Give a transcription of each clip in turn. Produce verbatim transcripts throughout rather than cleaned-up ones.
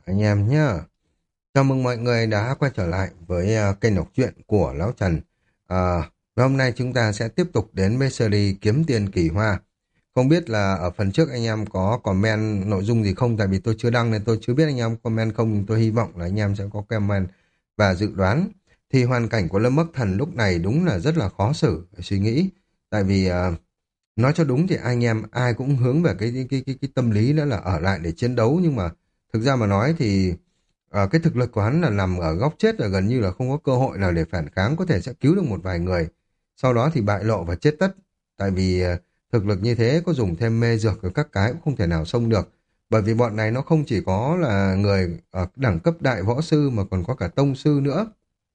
Anh em nhá. Chào mừng mọi người đã quay trở lại với à, kênh đọc truyện của Lão Trần. À, và hôm nay chúng ta sẽ tiếp tục đến với series Kiếm Tiền Kỳ Hoa. Không biết là ở phần trước anh em có comment nội dung gì không, tại vì tôi chưa đăng nên tôi chưa biết anh em comment không, nhưng tôi hy vọng là anh em sẽ có comment và dự đoán. Thì hoàn cảnh của Lâm Bắc Thần lúc này đúng là rất là khó xử để suy nghĩ. Tại vì à, nói cho đúng thì anh em ai cũng hướng về cái cái cái cái, cái tâm lý đó là ở lại để chiến đấu, nhưng mà thực ra mà nói thì ờ, cái thực lực của hắn là nằm ở góc chết, là gần như là không có cơ hội nào để phản kháng, có thể sẽ cứu được một vài người. Sau đó thì bại lộ và chết tất. Tại vì ờ, thực lực như thế có dùng thêm mê dược và các cái cũng không thể nào xông được. Bởi vì bọn này nó không chỉ có là người ở đẳng cấp đại võ sư mà còn có cả tông sư nữa.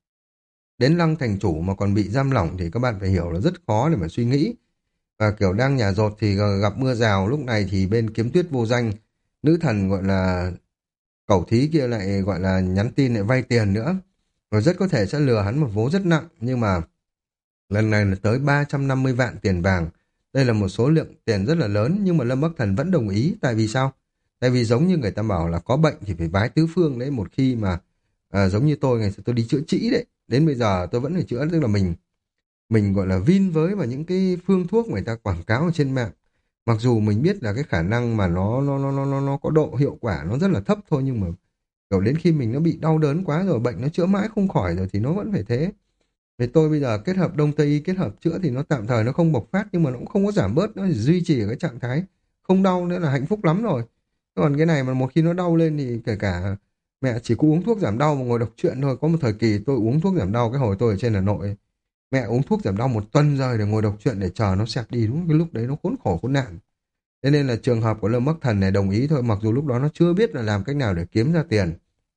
Đến Lăng thành chủ mà còn bị giam lỏng thì các bạn phải hiểu là rất khó để mà suy nghĩ. Và kiểu đang nhà rột thì gặp mưa rào, lúc này thì bên kiếm tuyết vô danh, nữ thần gọi là cẩu thí kia lại gọi là nhắn tin lại vay tiền nữa. Và rất có thể sẽ lừa hắn một vố rất nặng, nhưng mà lần này là tới ba trăm năm mươi vạn tiền vàng. Đây là một số lượng tiền rất là lớn, nhưng mà Lâm Bắc Thần vẫn đồng ý. Tại vì sao? Tại vì giống như người ta bảo là có bệnh thì phải bái tứ phương đấy. Một khi mà à, giống như tôi ngày xưa tôi đi chữa trị đấy, đến bây giờ tôi vẫn phải chữa, tức là mình mình gọi là vin với vào những cái phương thuốc người ta quảng cáo ở trên mạng. Mặc dù mình biết là cái khả năng mà nó nó nó nó nó nó có độ hiệu quả nó rất là thấp thôi, nhưng mà kiểu đến khi mình nó bị đau đớn quá rồi, bệnh nó chữa mãi không khỏi rồi thì nó vẫn phải thế. Thì tôi bây giờ kết hợp Đông Tây y kết hợp chữa thì nó tạm thời nó không bộc phát, nhưng mà nó cũng không có giảm bớt, nó chỉ duy trì ở cái trạng thái không đau nữa là hạnh phúc lắm rồi. Còn cái này mà một khi nó đau lên thì kể cả mẹ chỉ có uống thuốc giảm đau mà ngồi đọc truyện thôi. Có một thời kỳ tôi uống thuốc giảm đau, cái hồi tôi ở trên Hà Nội, mẹ uống thuốc giảm đau một tuần rồi để ngồi đọc truyện để chờ nó xẹp đi, đúng cái lúc đấy nó khốn khổ khốn nạn. Thế nên là trường hợp của Lâm Bắc Thần này đồng ý thôi, mặc dù lúc đó nó chưa biết là làm cách nào để kiếm ra tiền.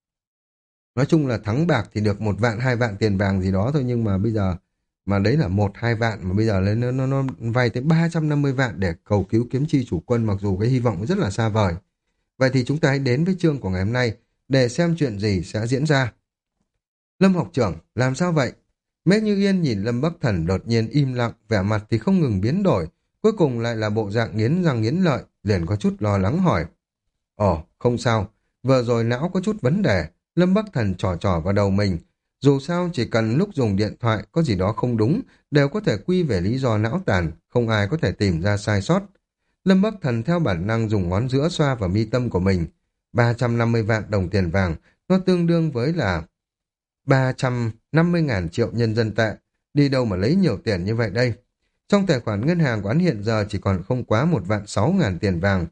Nói chung là thắng bạc thì được một vạn hai vạn tiền vàng gì đó thôi, nhưng mà bây giờ mà đấy là một hai vạn, mà bây giờ lên nó, nó, nó vay tới ba trăm năm mươi vạn để cầu cứu kiếm chi chủ quân, mặc dù cái hy vọng rất là xa vời. Vậy thì chúng ta hãy đến với chương của ngày hôm nay để xem chuyện gì sẽ diễn ra. Lâm học trưởng, làm sao vậy? Mễ Như Yên nhìn Lâm Bắc Thần đột nhiên im lặng, vẻ mặt thì không ngừng biến đổi, cuối cùng lại là bộ dạng nghiến răng nghiến lợi, liền có chút lo lắng hỏi. Ồ, không sao, vừa rồi não có chút vấn đề. Lâm Bắc Thần trò trò vào đầu mình. Dù sao chỉ cần lúc dùng điện thoại có gì đó không đúng, đều có thể quy về lý do não tàn, không ai có thể tìm ra sai sót. Lâm Bắc Thần theo bản năng dùng ngón giữa xoa vào mi tâm của mình. ba trăm năm mươi vạn đồng tiền vàng, nó tương đương với là ba trăm năm mươi ngàn triệu nhân dân tệ. Đi đâu mà lấy nhiều tiền như vậy đây? Trong tài khoản ngân hàng của hắn hiện giờ chỉ còn không quá một vạn sáu ngàn tiền vàng.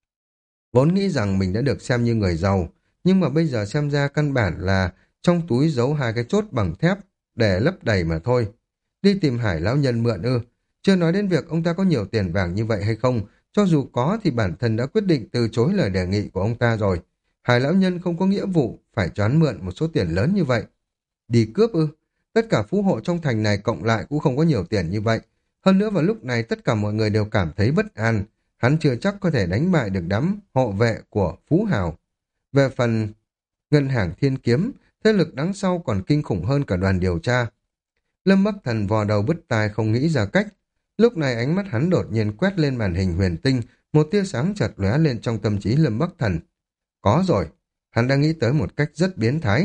Vốn nghĩ rằng mình đã được xem như người giàu, nhưng mà bây giờ xem ra căn bản là trong túi giấu hai cái chốt bằng thép để lấp đầy mà thôi. Đi tìm Hải lão nhân mượn ư? Chưa nói đến việc ông ta có nhiều tiền vàng như vậy hay không, cho dù có thì bản thân đã quyết định từ chối lời đề nghị của ông ta rồi. Hải lão nhân không có nghĩa vụ phải cho hắn mượn một số tiền lớn như vậy. Đi cướp ư? Tất cả phú hộ trong thành này cộng lại cũng không có nhiều tiền như vậy. Hơn nữa vào lúc này tất cả mọi người đều cảm thấy bất an. Hắn chưa chắc có thể đánh bại được đám hộ vệ của Phú Hào. Về phần ngân hàng Thiên Kiếm, thế lực đằng sau còn kinh khủng hơn cả đoàn điều tra. Lâm Bắc Thần vò đầu bứt tai không nghĩ ra cách. Lúc này ánh mắt hắn đột nhiên quét lên màn hình huyền tinh, một tia sáng chợt lóe lên trong tâm trí Lâm Bắc Thần. Có rồi, hắn đang nghĩ tới một cách rất biến thái.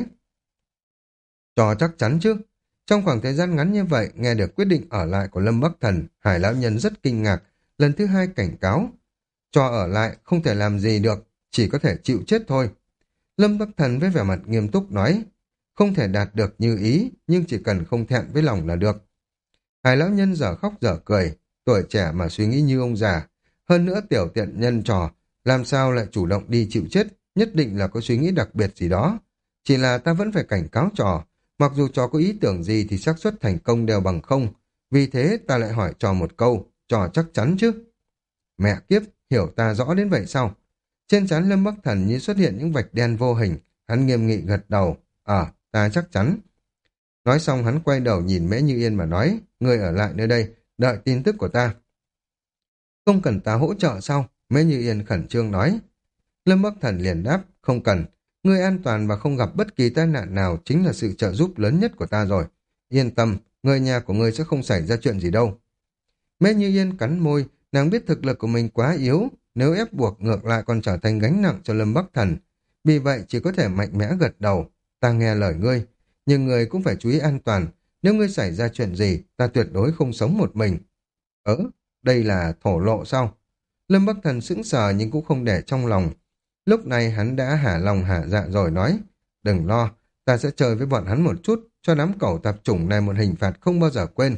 Cho chắc chắn chứ. Trong khoảng thời gian ngắn như vậy, nghe được quyết định ở lại của Lâm Bắc Thần, Hải lão nhân rất kinh ngạc, lần thứ hai cảnh cáo. Cho ở lại không thể làm gì được, chỉ có thể chịu chết thôi. Lâm Bắc Thần với vẻ mặt nghiêm túc nói, không thể đạt được như ý, nhưng chỉ cần không thẹn với lòng là được. Hải lão nhân dở khóc dở cười, tuổi trẻ mà suy nghĩ như ông già. Hơn nữa tiểu tiện nhân trò, làm sao lại chủ động đi chịu chết, nhất định là có suy nghĩ đặc biệt gì đó. Chỉ là ta vẫn phải cảnh cáo trò, mặc dù trò có ý tưởng gì thì xác suất thành công đều bằng không. Vì thế ta lại hỏi trò một câu, trò chắc chắn chứ? Mẹ kiếp, hiểu ta rõ đến vậy sao? Trên trán Lâm Bắc Thần như xuất hiện những vạch đen vô hình, hắn nghiêm nghị gật đầu, ờ, ta chắc chắn. Nói xong hắn quay đầu nhìn Mễ Như Yên mà nói, ngươi ở lại nơi đây, đợi tin tức của ta. Không cần ta hỗ trợ sao? Mễ Như Yên khẩn trương nói. Lâm Bắc Thần liền đáp, không cần, ngươi an toàn và không gặp bất kỳ tai nạn nào chính là sự trợ giúp lớn nhất của ta rồi. Yên tâm, người nhà của ngươi sẽ không xảy ra chuyện gì đâu. Mễ Như Yên cắn môi, nàng biết thực lực của mình quá yếu, nếu ép buộc ngược lại còn trở thành gánh nặng cho Lâm Bắc Thần. Vì vậy chỉ có thể mạnh mẽ gật đầu. Ta nghe lời ngươi, nhưng ngươi cũng phải chú ý an toàn. Nếu ngươi xảy ra chuyện gì, ta tuyệt đối không sống một mình. Ớ, đây là thổ lộ sao? Lâm Bắc Thần sững sờ nhưng cũng không để trong lòng. Lúc này hắn đã hả lòng hả dạ rồi nói, đừng lo, ta sẽ chơi với bọn hắn một chút, cho đám cẩu tạp chủng này một hình phạt không bao giờ quên.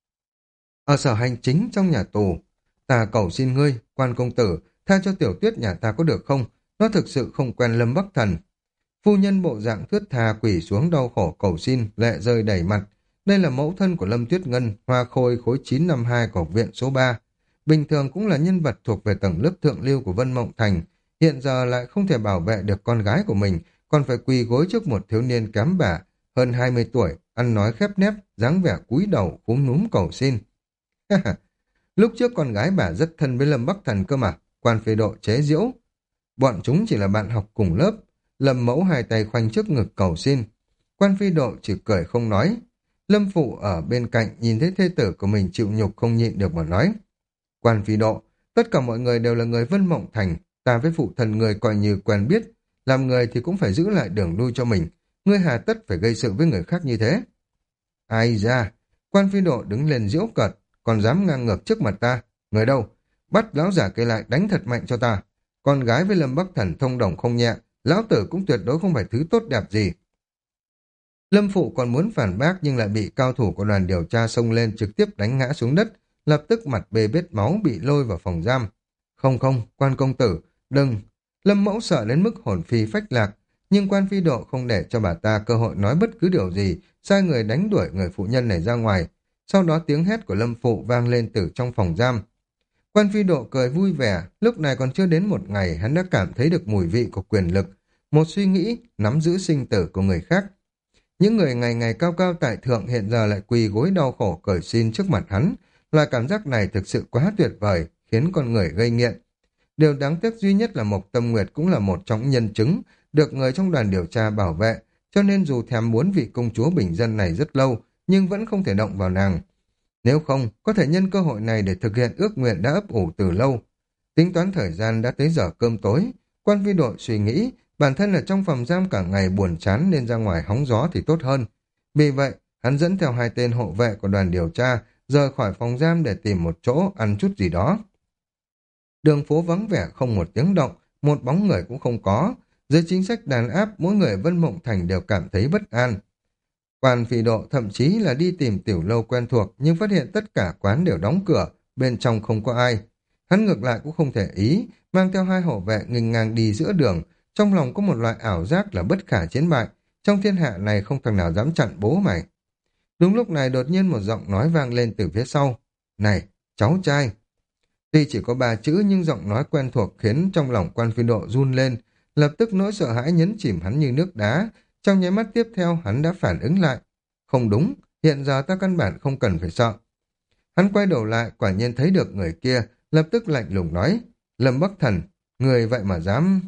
Ở sở hành chính trong nhà tù, ta cầu xin ngươi, quan công tử, tha cho tiểu tuyết nhà ta có được không? Nó thực sự không quen Lâm Bắc Thần. Phu nhân bộ dạng thướt tha quỳ xuống đau khổ cầu xin, lệ rơi đầy mặt. Đây là mẫu thân của Lâm Tuyết Ngân, hoa khôi khối chín năm hai của học viện số ba. Bình thường cũng là nhân vật thuộc về tầng lớp thượng lưu của Vân Mộng Thành. Hiện giờ lại không thể bảo vệ được con gái của mình, còn phải quỳ gối trước một thiếu niên kém bả, hơn hai mươi tuổi, ăn nói khép nép, dáng vẻ cúi đầu, cúm núm cầu xin. Lúc trước con gái bà rất thân với Lâm Bắc Thần cơ mà, quan phê độ chế giễu. Bọn chúng chỉ là bạn học cùng lớp. Lâm Mẫu hai tay khoanh trước ngực cầu xin. Quan phi độ chỉ cười không nói. Lâm Phụ ở bên cạnh nhìn thấy thê tử của mình chịu nhục không nhịn được mà nói. Quan phi độ, tất cả mọi người đều là người Vân Mộng Thành, ta với phụ thần người coi như quen biết. Làm người thì cũng phải giữ lại đường lui cho mình. Ngươi hà tất phải gây sự với người khác như thế. Ai ra, quan phi độ đứng lên giễu cợt, còn dám ngang ngược trước mặt ta. Người đâu? Bắt lão giả cây lại đánh thật mạnh cho ta. Con gái với Lâm Bắc Thần thông đồng không nhẹ, lão tử cũng tuyệt đối không phải thứ tốt đẹp gì. Lâm Phụ còn muốn phản bác nhưng lại bị cao thủ của đoàn điều tra xông lên trực tiếp đánh ngã xuống đất, lập tức mặt bê bết máu bị lôi vào phòng giam. Không không, quan công tử, đừng. Lâm Mẫu sợ đến mức hồn phi phách lạc, nhưng quan phi độ không để cho bà ta cơ hội nói bất cứ điều gì, sai người đánh đuổi người phụ nhân này ra ngoài. Sau đó tiếng hét của Lâm Phụ vang lên từ trong phòng giam. Quan phi độ cười vui vẻ, lúc này còn chưa đến một ngày hắn đã cảm thấy được mùi vị của quyền lực, một suy nghĩ nắm giữ sinh tử của người khác. Những người ngày ngày cao cao tại thượng hiện giờ lại quỳ gối đau khổ cởi xin trước mặt hắn, loại cảm giác này thực sự quá tuyệt vời, khiến con người gây nghiện. Điều đáng tiếc duy nhất là Mộc Tâm Nguyệt cũng là một trong những nhân chứng, được người trong đoàn điều tra bảo vệ, cho nên dù thèm muốn vị công chúa bình dân này rất lâu, nhưng vẫn không thể động vào nàng. Nếu không, có thể nhân cơ hội này để thực hiện ước nguyện đã ấp ủ từ lâu. Tính toán thời gian đã tới giờ cơm tối, quan phi đội suy nghĩ, bản thân ở trong phòng giam cả ngày buồn chán nên ra ngoài hóng gió thì tốt hơn. Vì vậy, hắn dẫn theo hai tên hộ vệ của đoàn điều tra, rời khỏi phòng giam để tìm một chỗ ăn chút gì đó. Đường phố vắng vẻ không một tiếng động, một bóng người cũng không có. Dưới chính sách đàn áp, mỗi người Vân Mộng Thành đều cảm thấy bất an. Quan phi độ thậm chí là đi tìm tiểu lâu quen thuộc nhưng phát hiện tất cả quán đều đóng cửa, bên trong không có ai. Hắn ngược lại cũng không thể ý, mang theo hai hộ vệ nghênh ngang đi giữa đường, trong lòng có một loại ảo giác là bất khả chiến bại, trong thiên hạ này không thằng nào dám chặn bố mày. Đúng lúc này đột nhiên một giọng nói vang lên từ phía sau. Này, cháu trai! Tuy chỉ có ba chữ nhưng giọng nói quen thuộc khiến trong lòng quan phi độ run lên, lập tức nỗi sợ hãi nhấn chìm hắn như nước đá. Trong nháy mắt tiếp theo hắn đã phản ứng lại. Không đúng, hiện giờ ta căn bản không cần phải sợ. Hắn quay đầu lại, quả nhiên thấy được người kia, lập tức lạnh lùng nói, Lâm Bắc Thần, người vậy mà dám...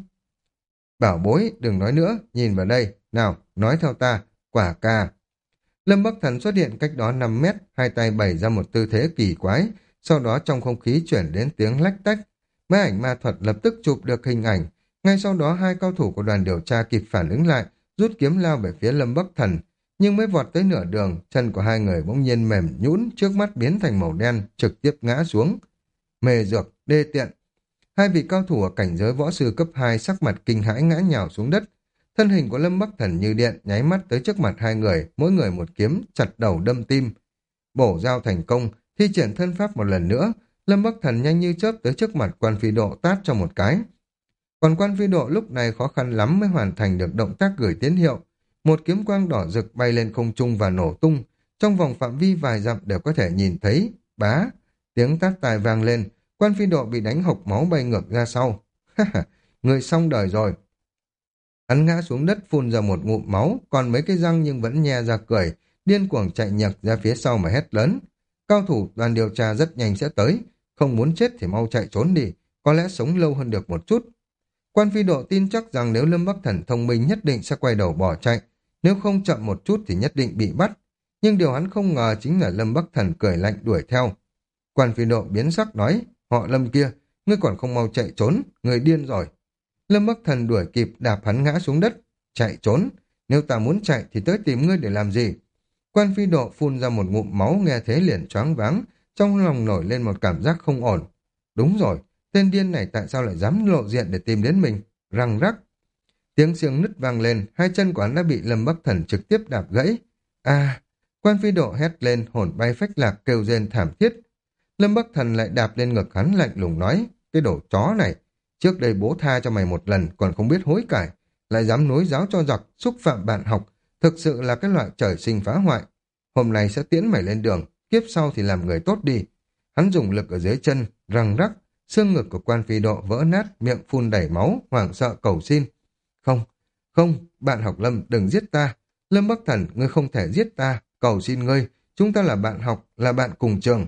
Bảo bối, đừng nói nữa, nhìn vào đây, nào, nói theo ta, quả cà. Lâm Bắc Thần xuất hiện cách đó năm mét, hai tay bày ra một tư thế kỳ quái, sau đó trong không khí chuyển đến tiếng lách tách. Máy ảnh ma thuật lập tức chụp được hình ảnh, ngay sau đó hai cao thủ của đoàn điều tra kịp phản ứng lại, rút kiếm lao về phía Lâm Bắc Thần, nhưng mới vọt tới nửa đường, chân của hai người bỗng nhiên mềm nhũn, trước mắt biến thành màu đen, trực tiếp ngã xuống. Mê dược, đê tiện. Hai vị cao thủ ở cảnh giới võ sư cấp hai sắc mặt kinh hãi ngã nhào xuống đất. Thân hình của Lâm Bắc Thần như điện nháy mắt tới trước mặt hai người, mỗi người một kiếm, chặt đầu đâm tim. Bổ dao thành công, thi triển thân pháp một lần nữa, Lâm Bắc Thần nhanh như chớp tới trước mặt quan phi độ tát cho một cái. Còn quan phi độ lúc này khó khăn lắm mới hoàn thành được động tác gửi tín hiệu. Một kiếm quang đỏ rực bay lên không trung và nổ tung. Trong vòng phạm vi vài dặm đều có thể nhìn thấy. Bá! Tiếng tát tai vang lên. Quan phi độ bị đánh hộc máu bay ngược ra sau. Ha ha! Người xong đời rồi. Hắn ngã xuống đất phun ra một ngụm máu, còn mấy cái răng nhưng vẫn nhe ra cười, điên cuồng chạy nhặc ra phía sau mà hét lớn. Cao thủ đoàn điều tra rất nhanh sẽ tới. Không muốn chết thì mau chạy trốn đi. Có lẽ sống lâu hơn được một chút. Quan phi độ tin chắc rằng nếu Lâm Bắc Thần thông minh nhất định sẽ quay đầu bỏ chạy, nếu không chậm một chút thì nhất định bị bắt. Nhưng điều hắn không ngờ chính là Lâm Bắc Thần cười lạnh đuổi theo. Quan phi độ biến sắc nói, họ Lâm kia, ngươi còn không mau chạy trốn, người điên rồi. Lâm Bắc Thần đuổi kịp đạp hắn ngã xuống đất. Chạy trốn, nếu ta muốn chạy thì tới tìm ngươi để làm gì? Quan Phi Độ phun ra một ngụm máu, nghe thế liền choáng váng, trong lòng nổi lên một cảm giác không ổn. Đúng rồi, tên điên này tại sao lại dám lộ diện để tìm đến mình? Răng rắc. Tiếng xương nứt vang lên, hai chân của hắn đã bị Lâm Bắc Thần trực tiếp đạp gãy. À, Quan Phi Độ hét lên, hồn bay phách lạc kêu rên thảm thiết. Lâm Bắc Thần lại đạp lên ngực hắn, lạnh lùng nói, cái đồ chó này, trước đây bố tha cho mày một lần còn không biết hối cải, lại dám nối giáo cho giặc, xúc phạm bạn học, thực sự là cái loại trời sinh phá hoại. Hôm nay sẽ tiễn mày lên đường, kiếp sau thì làm người tốt đi. Hắn dùng lực ở dưới chân, răng rắc, xương ngực của Quan Phi Độ vỡ nát, miệng phun đầy máu, hoảng sợ cầu xin. Không, không, bạn học Lâm, đừng giết ta. Lâm Bắc Thần, ngươi không thể giết ta, cầu xin ngươi, chúng ta là bạn học, là bạn cùng trường.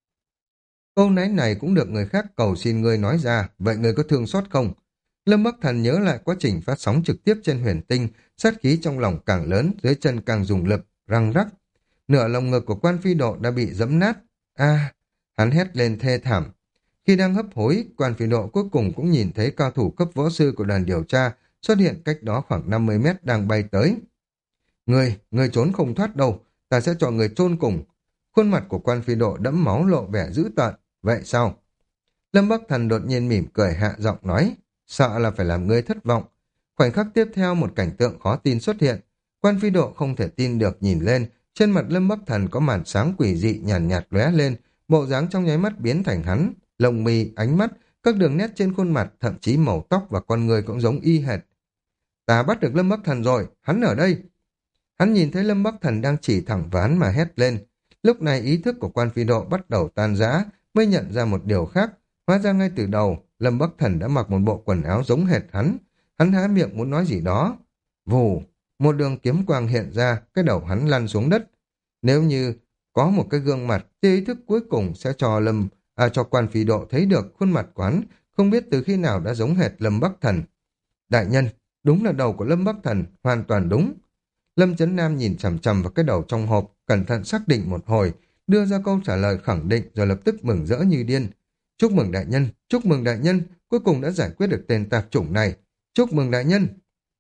Câu nói này cũng được người khác cầu xin ngươi nói ra, vậy ngươi có thương xót không? Lâm Bắc Thần nhớ lại quá trình phát sóng trực tiếp trên huyền tinh, sát khí trong lòng càng lớn, dưới chân càng dùng lực, răng rắc. Nửa lồng ngực của Quan Phi Độ đã bị giẫm nát. A, hắn hét lên thê thảm. Khi đang hấp hối, Quan Phi Độ cuối cùng cũng nhìn thấy cao thủ cấp võ sư của đoàn điều tra xuất hiện cách đó khoảng năm mươi mét đang bay tới. Ngươi, ngươi trốn không thoát đâu, ta sẽ cho người chôn cùng. Khuôn mặt của Quan Phi Độ đẫm máu lộ vẻ dữ tợn. Vậy sao? Lâm Bắc Thần đột nhiên mỉm cười hạ giọng nói, sợ là phải làm ngươi thất vọng. Khoảnh khắc tiếp theo một cảnh tượng khó tin xuất hiện. Quan Phi Độ không thể tin được nhìn lên, trên mặt Lâm Bắc Thần có màn sáng quỷ dị nhàn nhạt, nhạt lóe lên, bộ dáng trong nháy mắt biến thành hắn, lông mi, ánh mắt, các đường nét trên khuôn mặt, thậm chí màu tóc và con người cũng giống y hệt. Ta bắt được Lâm Bắc Thần rồi, hắn ở đây. Hắn nhìn thấy Lâm Bắc Thần đang chỉ thẳng vào hắn mà hét lên. Lúc này ý thức của Quan Phi Độ bắt đầu tan rã, mới nhận ra một điều khác. Hóa ra ngay từ đầu, Lâm Bắc Thần đã mặc một bộ quần áo giống hệt hắn. Hắn há miệng muốn nói gì đó. Vù, một đường kiếm quang hiện ra, cái đầu hắn lăn xuống đất. Nếu như có một cái gương mặt, thì ý thức cuối cùng sẽ cho Lâm, à, cho Quan Phi Độ thấy được khuôn mặt của hắn, không biết từ khi nào đã giống hệt Lâm Bắc Thần. Đại nhân, đúng là đầu của Lâm Bắc Thần, hoàn toàn đúng. Lâm Chấn Nam nhìn chằm chằm vào cái đầu trong hộp, cẩn thận xác định một hồi, đưa ra câu trả lời khẳng định rồi lập tức mừng rỡ như điên. Chúc mừng đại nhân, chúc mừng đại nhân, cuối cùng đã giải quyết được tên tạp chủng này. Chúc mừng đại nhân.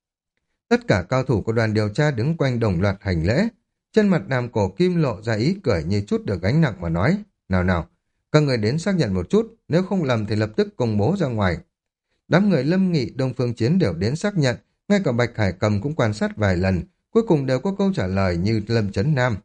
Tất cả cao thủ của đoàn điều tra đứng quanh đồng loạt hành lễ. Trên mặt Nam Cổ Kim lộ ra ý cười như chút được gánh nặng mà nói, nào nào, các người đến xác nhận một chút, nếu không lầm thì lập tức công bố ra ngoài. Đám người Lâm Nghị, Đông Phương Chiến đều đến xác nhận, ngay cả Bạch Hải Cầm cũng quan sát vài lần, cuối cùng đều có câu trả lời như Lâm Chấn Nam.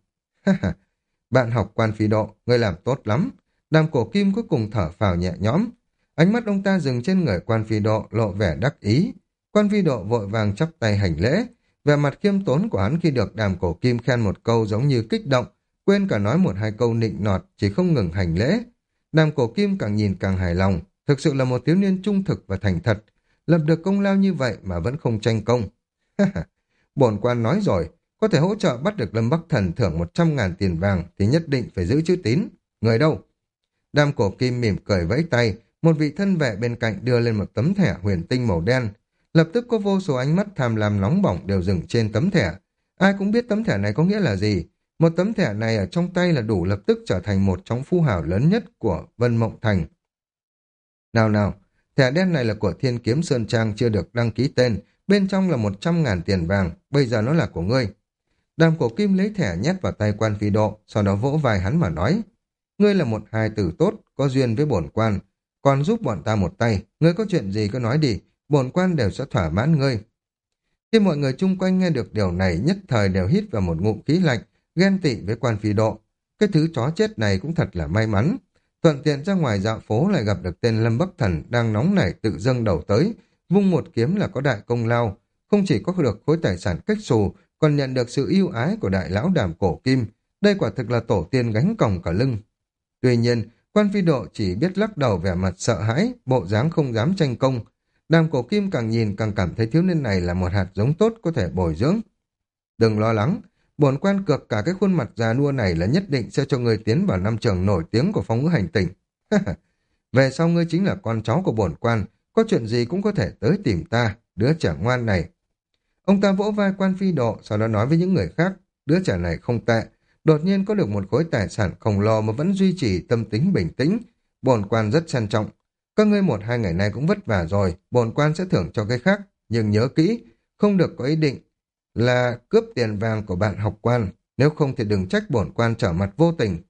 Bạn học Quan Phi Độ, ngươi làm tốt lắm. Đàm Cổ Kim cuối cùng thở phào nhẹ nhõm. Ánh mắt ông ta dừng trên người Quan Phi Độ lộ vẻ đắc ý. Quan Phi Độ vội vàng chắp tay hành lễ. Vẻ mặt khiêm tốn của hắn khi được Đàm Cổ Kim khen một câu giống như kích động, quên cả nói một hai câu nịnh nọt, chỉ không ngừng hành lễ. Đàm Cổ Kim càng nhìn càng hài lòng, thực sự là một thiếu niên trung thực và thành thật, lập được công lao như vậy mà vẫn không tranh công. Bổn quan nói rồi, có thể hỗ trợ bắt được Lâm Bắc Thần thưởng một trăm ngàn tiền vàng thì nhất định phải giữ chữ tín. Người đâu? Đàm Cổ Kim mỉm cười vẫy tay, một vị thân vệ bên cạnh đưa lên một tấm thẻ huyền tinh màu đen. Lập tức có vô số ánh mắt tham lam nóng bỏng đều dừng trên tấm thẻ. Ai cũng biết tấm thẻ này có nghĩa là gì. Một tấm thẻ này ở trong tay là đủ lập tức trở thành một trong phú hào lớn nhất của Vân Mộng Thành. Nào nào, thẻ đen này là của Thiên Kiếm Sơn Trang chưa được đăng ký tên, bên trong là một trăm ngàn tiền vàng, bây giờ nó là của ngươi. Đàm Cổ Kim lấy thẻ nhét vào tay Quan Phi Độ, sau đó vỗ vai hắn mà nói, ngươi là một hài tử tốt, có duyên với bổn quan, còn giúp bọn ta một tay, ngươi có chuyện gì cứ nói đi, bổn quan đều sẽ thỏa mãn ngươi. Khi mọi người chung quanh nghe được điều này nhất thời đều hít vào một ngụm khí lạnh, ghen tị với Quan Phi Độ. Cái thứ chó chết này cũng thật là may mắn. Thuận tiện ra ngoài dạo phố lại gặp được tên Lâm Bắc Thần đang nóng nảy tự dâng đầu tới, vung một kiếm là có đại công lao, không chỉ có được khối tài sản cách xù, còn nhận được sự yêu ái của đại lão Đàm Cổ Kim. Đây quả thực là tổ tiên gánh còng cả lưng. Tuy nhiên, Quan Phi Độ chỉ biết lắc đầu vẻ mặt sợ hãi, bộ dáng không dám tranh công. Đàm Cổ Kim càng nhìn càng cảm thấy thiếu niên này là một hạt giống tốt có thể bồi dưỡng. Đừng lo lắng, bổn quan cược cả cái khuôn mặt già nua này là nhất định sẽ cho ngươi tiến vào năm trường nổi tiếng của phong ngữ hành tinh. Về sau ngươi chính là con cháu của bổn quan, có chuyện gì cũng có thể tới tìm ta, đứa trẻ ngoan này. Ông ta vỗ vai Quan Phi Độ, sau đó nói với những người khác, đứa trẻ này không tệ, đột nhiên có được một khối tài sản khổng lồ mà vẫn duy trì tâm tính bình tĩnh, bổn quan rất trân trọng. Các ngươi một hai ngày nay cũng vất vả rồi, bổn quan sẽ thưởng cho cái khác, nhưng nhớ kỹ, không được có ý định là cướp tiền vàng của bạn học quan, nếu không thì đừng trách bổn quan trở mặt vô tình.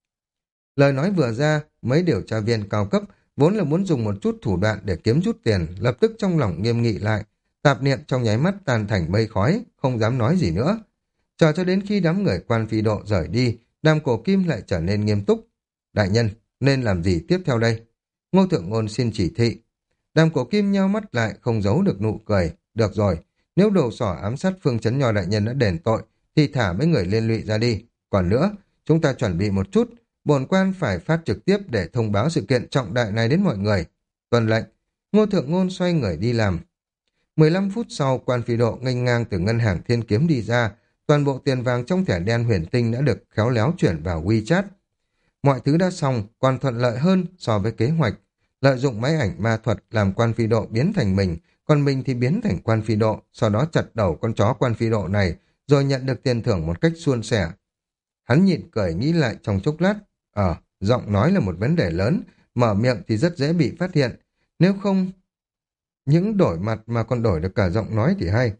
Lời nói vừa ra, mấy điều tra viên cao cấp vốn là muốn dùng một chút thủ đoạn để kiếm chút tiền, lập tức trong lòng nghiêm nghị lại, tạp niệm trong nháy mắt tan thành mây khói, không dám nói gì nữa. Chờ cho đến khi đám người quan phi độ rời đi, Đàm Cổ Kim lại trở nên nghiêm túc. Đại nhân, nên làm gì tiếp theo đây? Ngô Thượng Ngôn xin chỉ thị. Đàm Cổ Kim nheo mắt lại, không giấu được nụ cười. Được rồi, nếu đồ sỏ ám sát Phương Chấn Nho đại nhân đã đền tội, thì thả mấy người liên lụy ra đi. Còn nữa, chúng ta chuẩn bị một chút, bổn quan phải phát trực tiếp để thông báo sự kiện trọng đại này đến mọi người. Tuân lệnh, Ngô Thượng Ngôn xoay người đi làm. mười lăm phút sau, quan phi độ nghênh ngang từ ngân hàng Thiên Kiếm đi ra, toàn bộ tiền vàng trong thẻ đen huyền tinh đã được khéo léo chuyển vào WeChat. Mọi thứ đã xong, còn thuận lợi hơn so với kế hoạch. Lợi dụng máy ảnh ma thuật làm quan phi độ biến thành mình, còn mình thì biến thành quan phi độ, sau đó chặt đầu con chó quan phi độ này, rồi nhận được tiền thưởng một cách suôn sẻ. Hắn nhịn cười nghĩ lại trong chốc lát. Ờ, giọng nói là một vấn đề lớn, mở miệng thì rất dễ bị phát hiện. Nếu không, những đổi mặt mà còn đổi được cả giọng nói thì hay.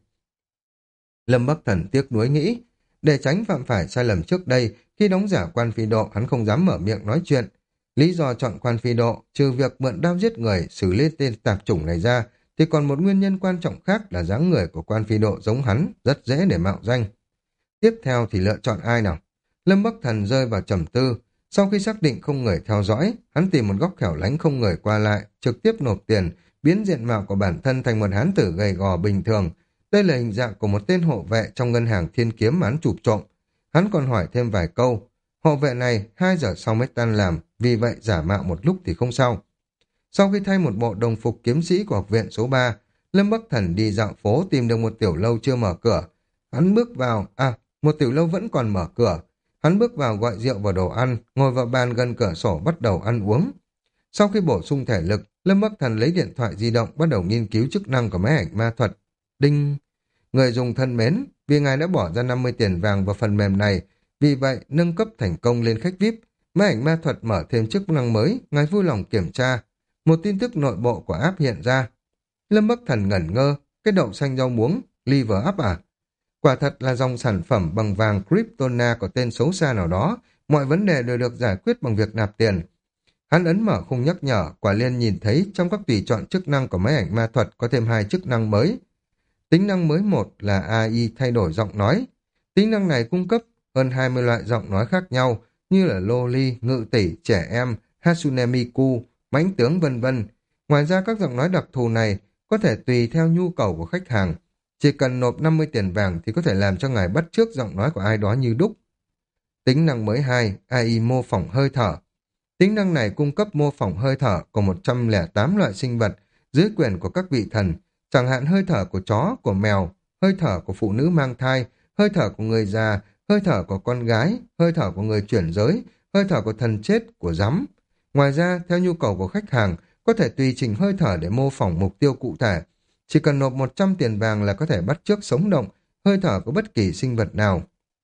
Lâm Bắc Thần tiếc nuối nghĩ, để tránh phạm phải sai lầm trước đây, khi đóng giả quan phi độ hắn không dám mở miệng nói chuyện. Lý do chọn quan phi độ, trừ việc mượn đao giết người, xử lý tên tạp chủng này ra, thì còn một nguyên nhân quan trọng khác là dáng người của quan phi độ giống hắn, rất dễ để mạo danh. Tiếp theo thì lựa chọn ai nào? Lâm Bắc Thần rơi vào trầm tư. Sau khi xác định không người theo dõi, hắn tìm một góc hẻo lánh không người qua lại, trực tiếp nộp tiền, biến diện mạo của bản thân thành một hán tử gầy gò bình thường. Đây là hình dạng của một tên hộ vệ trong ngân hàng Thiên Kiếm mà hắn chụp trộm. Hắn còn hỏi thêm vài câu. Hộ vệ này hai giờ sau mới tan làm, vì vậy giả mạo một lúc thì không sao. Sau khi thay một bộ đồng phục kiếm sĩ của học viện số ba, Lâm Bắc Thần đi dạo phố tìm được một tiểu lâu chưa mở cửa. Hắn bước vào, à, một tiểu lâu vẫn còn mở cửa. Hắn bước vào gọi rượu và đồ ăn, ngồi vào bàn gần cửa sổ bắt đầu ăn uống. Sau khi bổ sung thể lực, Lâm Bắc Thần lấy điện thoại di động bắt đầu nghiên cứu chức năng của máy ảnh ma thuật. Đinh! Người dùng thân mến, vì ngài đã bỏ ra năm mươi tiền vàng vào phần mềm này, vì vậy nâng cấp thành công lên khách vi ai pi. Máy ảnh ma thuật mở thêm chức năng mới, ngài vui lòng kiểm tra. Một tin tức nội bộ của app hiện ra. Lâm Bắc Thần ngẩn ngơ, cái đậu xanh rau muống, liver up à? Quả thật là dòng sản phẩm bằng vàng Kryptona có tên xấu xa nào đó, mọi vấn đề đều được giải quyết bằng việc nạp tiền. Hắn ấn mở khung nhắc nhở, quả liên nhìn thấy trong các tùy chọn chức năng của máy ảnh ma thuật có thêm hai chức năng mới. Tính năng mới một là a i thay đổi giọng nói. Tính năng này cung cấp hơn hai mươi loại giọng nói khác nhau như là loli, ngự tỷ, trẻ em, Hatsune Miku, mãnh tướng vân vân. Ngoài ra các giọng nói đặc thù này có thể tùy theo nhu cầu của khách hàng. Chỉ cần nộp năm mươi tiền vàng thì có thể làm cho ngài bắt chước giọng nói của ai đó như đúc. Tính năng mới hai, a i mô phỏng hơi thở. Tính năng này cung cấp mô phỏng hơi thở của một trăm lẻ tám loại sinh vật dưới quyền của các vị thần, chẳng hạn hơi thở của chó, của mèo, hơi thở của phụ nữ mang thai, hơi thở của người già, hơi thở của con gái, hơi thở của người chuyển giới, hơi thở của thần chết, của rắn. Ngoài ra, theo nhu cầu của khách hàng, có thể tùy chỉnh hơi thở để mô phỏng mục tiêu cụ thể. Chỉ cần nộp một trăm tiền vàng là có thể bắt chước sống động, hơi thở của bất kỳ sinh vật nào.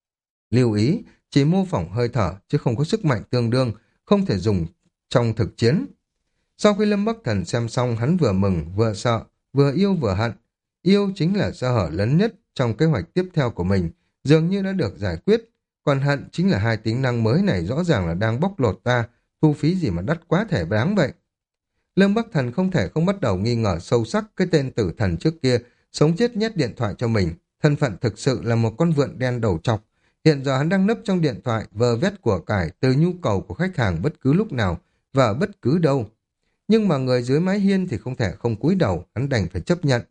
Lưu ý, chỉ mô phỏng hơi thở, chứ không có sức mạnh tương đương, không thể dùng trong thực chiến. Sau khi Lâm Bắc Thần xem xong, hắn vừa mừng, vừa sợ, vừa yêu vừa hận. Yêu chính là sơ hở lớn nhất trong kế hoạch tiếp theo của mình, dường như đã được giải quyết. Còn hận chính là hai tính năng mới này rõ ràng là đang bóc lột ta, thu phí gì mà đắt quá thể đáng vậy. Lâm Bắc Thần không thể không bắt đầu nghi ngờ sâu sắc cái tên tử thần trước kia, sống chết nhét điện thoại cho mình. Thân phận thực sự là một con vượn đen đầu trọc. Hiện giờ hắn đang nấp trong điện thoại, vơ vét của cải từ nhu cầu của khách hàng bất cứ lúc nào và ở bất cứ đâu. Nhưng mà người dưới mái hiên thì không thể không cúi đầu, hắn đành phải chấp nhận.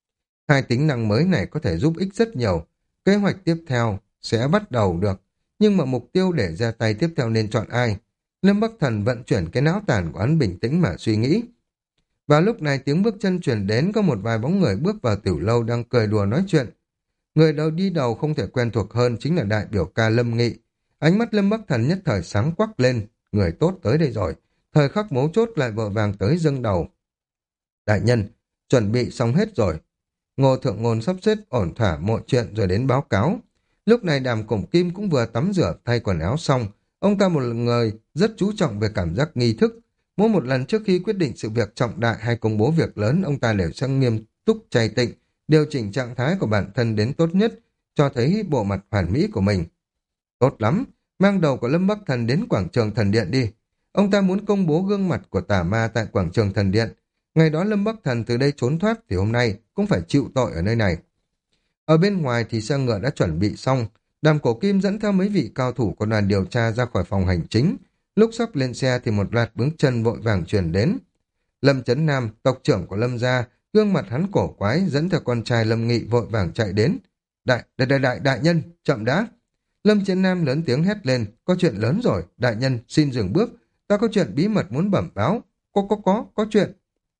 Hai tính năng mới này có thể giúp ích rất nhiều. Kế hoạch tiếp theo sẽ bắt đầu được, nhưng mà mục tiêu để ra tay tiếp theo nên chọn ai? Lâm Bắc Thần vận chuyển cái não tàn của hắn bình tĩnh mà suy nghĩ. Vào lúc này tiếng bước chân truyền đến, có một vài bóng người bước vào tiểu lâu đang cười đùa nói chuyện. Người đầu đi đầu không thể quen thuộc hơn chính là đại biểu ca Lâm Nghị. Ánh mắt Lâm Bắc Thần nhất thời sáng quắc lên, người tốt tới đây rồi. Thời khắc mấu chốt lại vội vàng tới dâng đầu. Đại nhân, chuẩn bị xong hết rồi. Ngô Thượng Ngôn sắp xếp ổn thỏa mọi chuyện rồi đến báo cáo. Lúc này Đàm Cổng Kim cũng vừa tắm rửa thay quần áo xong. Ông ta một người rất chú trọng về cảm giác nghi thức. Mỗi một lần trước khi quyết định sự việc trọng đại hay công bố việc lớn, ông ta đều sẽ nghiêm túc chay tịnh, điều chỉnh trạng thái của bản thân đến tốt nhất, cho thấy bộ mặt hoàn mỹ của mình. Tốt lắm, mang đầu của Lâm Bắc Thần đến quảng trường thần điện đi. Ông ta muốn công bố gương mặt của tà ma tại quảng trường thần điện. Ngày đó Lâm Bắc Thần từ đây trốn thoát thì hôm nay cũng phải chịu tội ở nơi này. Ở bên ngoài thì xe ngựa đã chuẩn bị xong. Đàm Cổ Kim dẫn theo mấy vị cao thủ của đoàn điều tra ra khỏi phòng hành chính. Lúc sắp lên xe thì một loạt bước chân vội vàng truyền đến. Lâm Chấn Nam, tộc trưởng của Lâm gia, gương mặt hắn cổ quái dẫn theo con trai Lâm Nghị vội vàng chạy đến. Đại, đại, đại, đại, đại nhân, chậm đã. Lâm Chấn Nam lớn tiếng hét lên, có chuyện lớn rồi, đại nhân, xin dừng bước, ta có chuyện bí mật muốn bẩm báo. Có, có, có, có chuyện.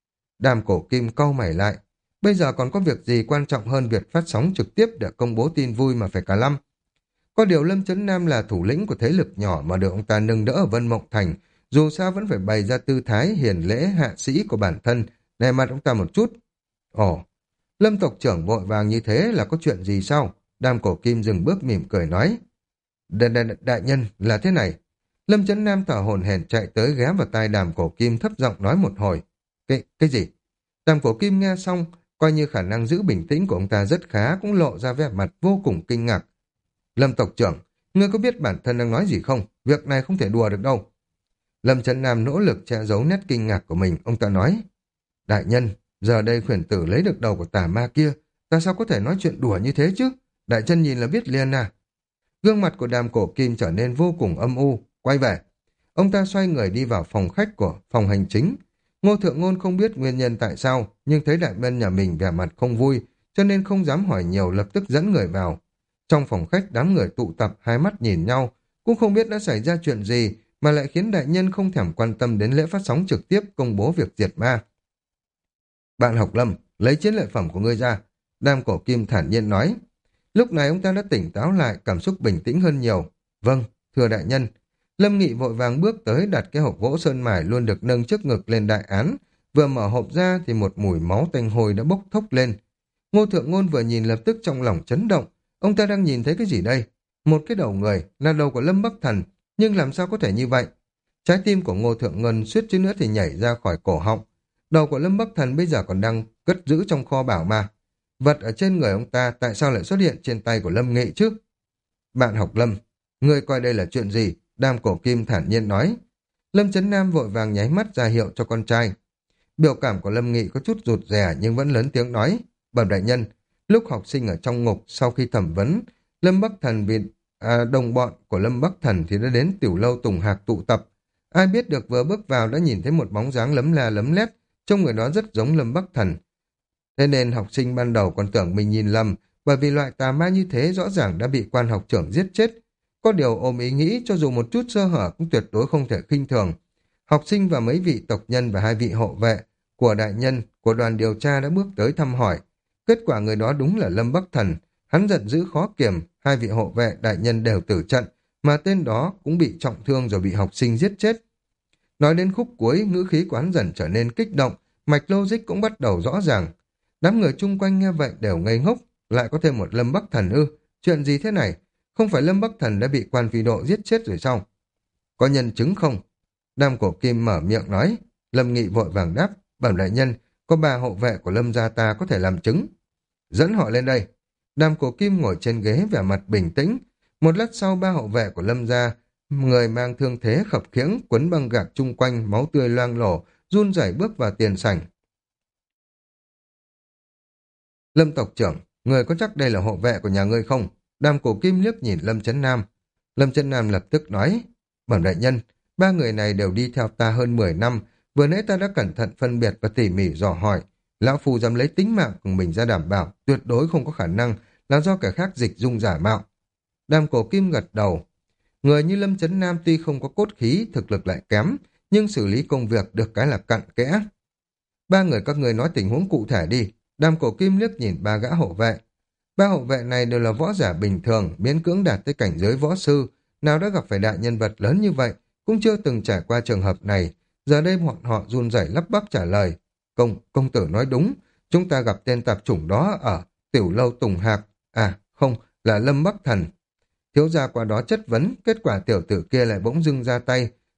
Đàm Cổ Kim cau mày lại. Bây giờ còn có việc gì quan trọng hơn việc phát sóng trực tiếp để công bố tin vui mà phải cả lâm? Có điều Lâm Chấn Nam là thủ lĩnh của thế lực nhỏ mà được ông ta nâng đỡ ở Vân Mộng Thành, dù sao vẫn phải bày ra tư thái hiền lễ hạ sĩ của bản thân, nề mặt ông ta một chút. Ồ, Lâm tộc trưởng vội vàng như thế là có chuyện gì sao? Đàm Cổ Kim dừng bước mỉm cười nói. Đại, đại, đại nhân là thế này. Lâm Chấn Nam thở hổn hển chạy tới ghé vào tai Đàm Cổ Kim thấp giọng nói một hồi. Cái, cái gì? Đàm Cổ Kim nghe xong, coi như khả năng giữ bình tĩnh của ông ta rất khá, cũng lộ ra vẻ mặt vô cùng kinh ngạc. Lâm tộc trưởng, ngươi có biết bản thân đang nói gì không? Việc này không thể đùa được đâu. Lâm Chấn Nam nỗ lực che giấu nét kinh ngạc của mình, ông ta nói. Đại nhân, giờ đây khuyển tử lấy được đầu của tà ma kia, ta sao có thể nói chuyện đùa như thế chứ? Đại chân nhìn là biết liền à. Gương mặt của Đàm Cổ Kim trở nên vô cùng âm u, quay về. Ông ta xoay người đi vào phòng khách của phòng hành chính. Ngô Thượng Ngôn không biết nguyên nhân tại sao, nhưng thấy đại nhân nhà mình vẻ mặt không vui, cho nên không dám hỏi nhiều, lập tức dẫn người vào. Trong phòng khách đám người tụ tập hai mắt nhìn nhau, cũng không biết đã xảy ra chuyện gì mà lại khiến đại nhân không thèm quan tâm đến lễ phát sóng trực tiếp công bố việc diệt ma. Bạn học Lâm, lấy chiến lợi phẩm của ngươi ra. Đàm Cổ Kim thản nhiên nói. Lúc này ông ta đã tỉnh táo lại, cảm xúc bình tĩnh hơn nhiều. Vâng, thưa đại nhân. Lâm Nghị vội vàng bước tới đặt cái hộp gỗ sơn mài luôn được nâng trước ngực lên đại án. Vừa mở hộp ra thì một mùi máu tanh hôi đã bốc thốc lên. Ngô Thượng Ngôn vừa nhìn lập tức trong lòng chấn động. Ông ta đang nhìn thấy cái gì đây? Một cái đầu người, là đầu của Lâm Bắc Thần. Nhưng làm sao có thể như vậy? Trái tim của Ngô Thượng Ngân suýt chút nữa thì nhảy ra khỏi cổ họng. Đầu của Lâm Bắc Thần bây giờ còn đang cất giữ trong kho bảo mà. Vật ở trên người ông ta tại sao lại xuất hiện trên tay của Lâm Nghị chứ? Bạn học Lâm, ngươi coi đây là chuyện gì? Đàm Cổ Kim thản nhiên nói. Lâm Chấn Nam vội vàng nháy mắt ra hiệu cho con trai. Biểu cảm của Lâm Nghị có chút rụt rè nhưng vẫn lớn tiếng nói. Bẩm đại nhân, lúc học sinh ở trong ngục sau khi thẩm vấn, Lâm Bắc Thần vì à, đồng bọn của Lâm Bắc Thần thì đã đến tiểu lâu Tùng Hạc tụ tập. Ai biết được vừa bước vào đã nhìn thấy một bóng dáng lấm la lấm lét, trông người đó rất giống Lâm Bắc Thần. Thế nên học sinh ban đầu còn tưởng mình nhìn lầm, bởi vì loại tà ma như thế rõ ràng đã bị quan học trưởng giết chết. Có điều ôm ý nghĩ cho dù một chút sơ hở cũng tuyệt đối không thể khinh thường. Học sinh và mấy vị tộc nhân và hai vị hộ vệ của đại nhân của đoàn điều tra đã bước tới thăm hỏi. Kết quả người đó đúng là Lâm Bắc Thần. Hắn giận dữ khó kiềm, hai vị hộ vệ đại nhân đều tử trận, mà tên đó cũng bị trọng thương rồi bị học sinh giết chết. Nói đến khúc cuối, ngữ khí của hắn dần trở nên kích động, mạch logic cũng bắt đầu rõ ràng. Đám người chung quanh nghe vậy đều ngây ngốc, lại có thêm một Lâm Bắc Thần ư? Chuyện gì thế này? Không phải Lâm Bắc Thần đã bị quan phi độ giết chết rồi sao? Có nhân chứng không? Đàm Cổ Kim mở miệng nói. Lâm Nghị vội vàng đáp, bẩm đại nhân, có ba hộ vệ của Lâm gia ta có thể làm chứng. Dẫn họ lên đây. Đàm Cổ Kim ngồi trên ghế vẻ mặt bình tĩnh. Một lát sau ba hộ vệ của Lâm gia, người mang thương thế khập khiễng, quấn băng gạc chung quanh, máu tươi loang lổ, run rẩy bước vào tiền sảnh. Lâm tộc trưởng, người có chắc đây là hộ vệ của nhà ngươi không? Đàm Cổ Kim liếc nhìn Lâm Chấn Nam. Lâm Chấn Nam lập tức nói, bẩm đại nhân, ba người này đều đi theo ta hơn mười năm, vừa nãy ta đã cẩn thận phân biệt và tỉ mỉ dò hỏi. Lão Phu dám lấy tính mạng của mình ra đảm bảo, tuyệt đối không có khả năng là do kẻ khác dịch dung giả mạo. Đàm Cổ Kim gật đầu. Người như Lâm Chấn Nam tuy không có cốt khí, thực lực lại kém, nhưng xử lý công việc được cái là cặn kẽ. Ba người các người nói tình huống cụ thể đi. Đàm Cổ Kim liếc nhìn ba gã hộ vệ. Ba hộ vệ này đều là võ giả bình thường, miễn cưỡng đạt tới cảnh giới võ sư, nào đã gặp phải đại nhân vật lớn như vậy, cũng chưa từng trải qua trường hợp này. Giờ đây bọn họ run rẩy lắp bắp trả lời. Công, công tử nói đúng, chúng ta gặp tên tạp chủng đó ở tiểu lâu Tùng Hạc. À, không, là Lâm Bắc Thần. Thiếu gia qua đó chất vấn, kết quả tiểu tử kia lại bỗng dưng ra tay,